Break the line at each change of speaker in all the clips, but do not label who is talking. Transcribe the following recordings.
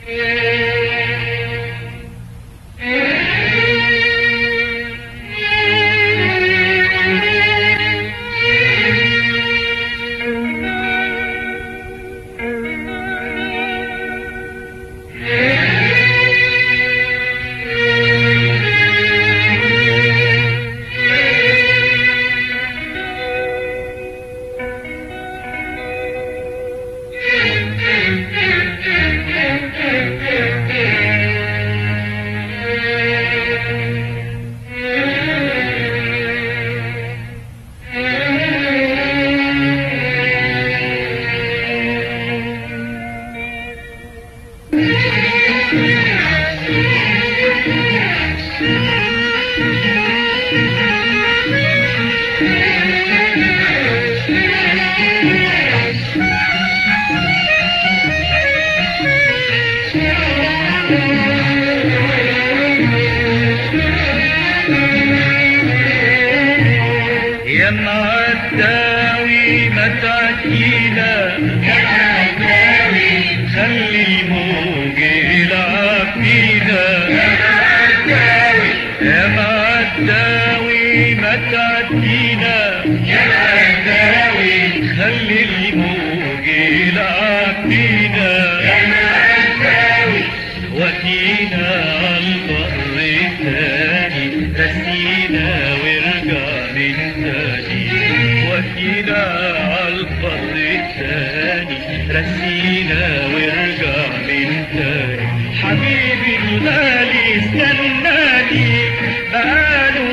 يا معداوي ما تعدينا،
يا معداوي
خلي الموج يلعب بينا.
يا معداوي
يا معداوي ما تعدينا،
يا معداوي
خلي الموج يلعب بينا.
يا معداوي
ودينا عالبر تاني، رسينا وارجع من تاني. ودينا عالبر تاني، رسينا وارجع من تاني. حبيبي الغالي استناني، بقاله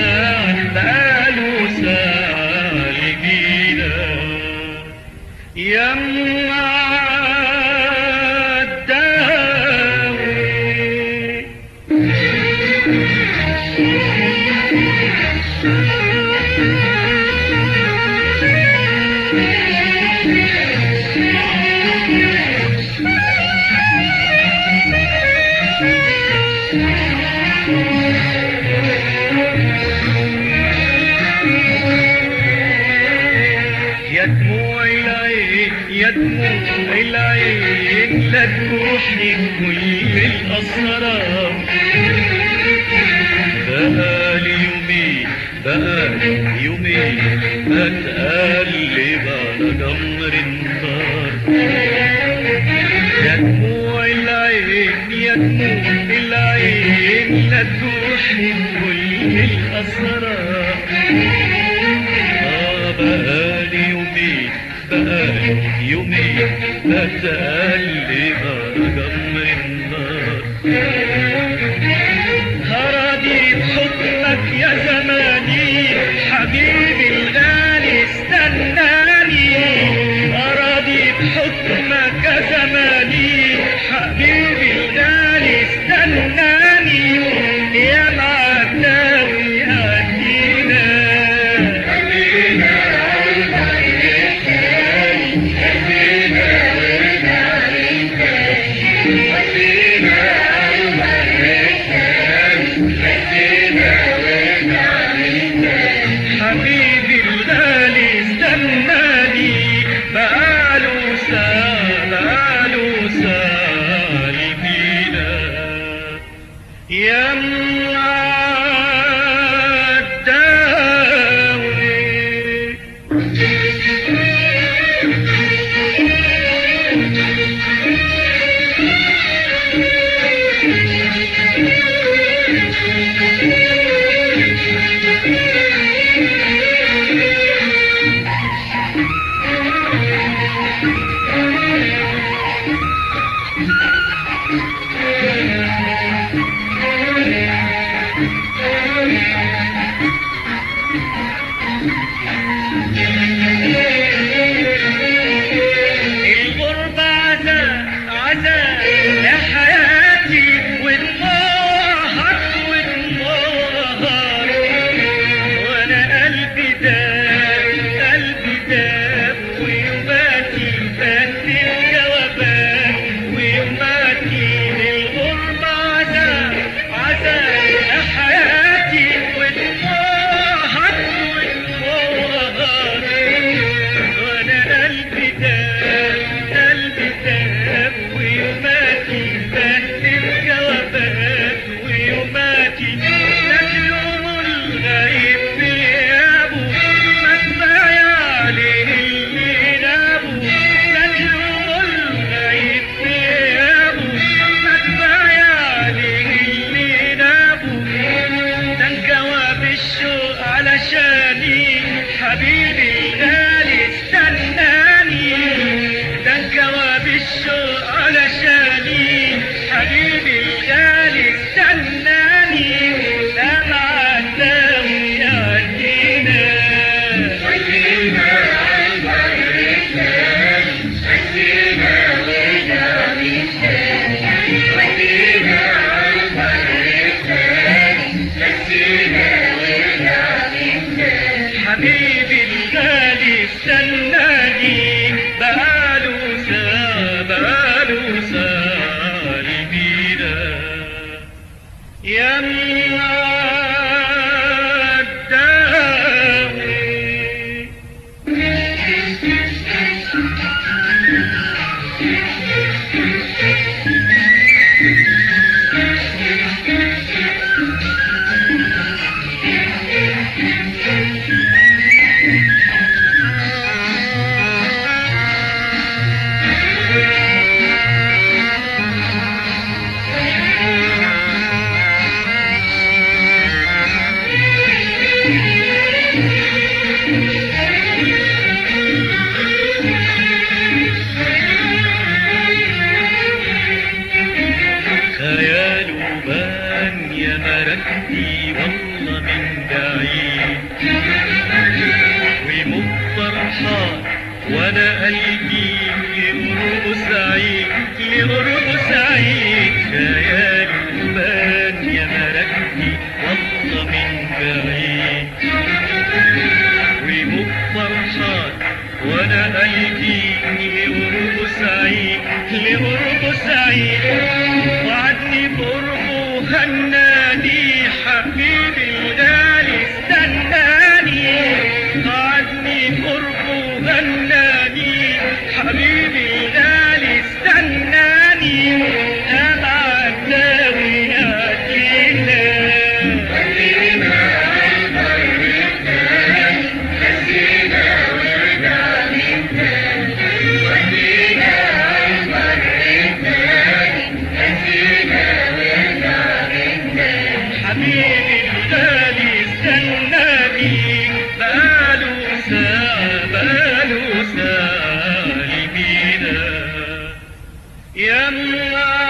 ساعة لجينا. يا يا دموع العين، يا دموع العين، لا تروحي كل الأسرار. بقالي يومين بتقلب على جمر النار. يا دموع العين، يا دموع العين، لا تروحي كل الأسرار. بقالي يومين بتقلب على جمر النار. هراضي بحكمك يا زماني، حبيبي الغالي استناني. هراضي بحكمك يا زماني، حبيبي الغالي استناني. يا معداوي هدينا،
يا
خياله بان يا مركبي والله من بعيد، ويموت فرحان وانا قلبي لقربه سعيد، لقربه سعيد. خياله بان يا مركبي والله من بعيد، ويموت فرحان وانا قلبي لقربه سعيد، لقربه سعيد. وعدني بقربه هناني حبيبي الغالي استناني، وعدني بقربه هناني حبيبي الغالي استناني. انا عداوي يا جينا حبيبي الغالي استناني. بقاله ساعة بقاله ساعة لبينا يا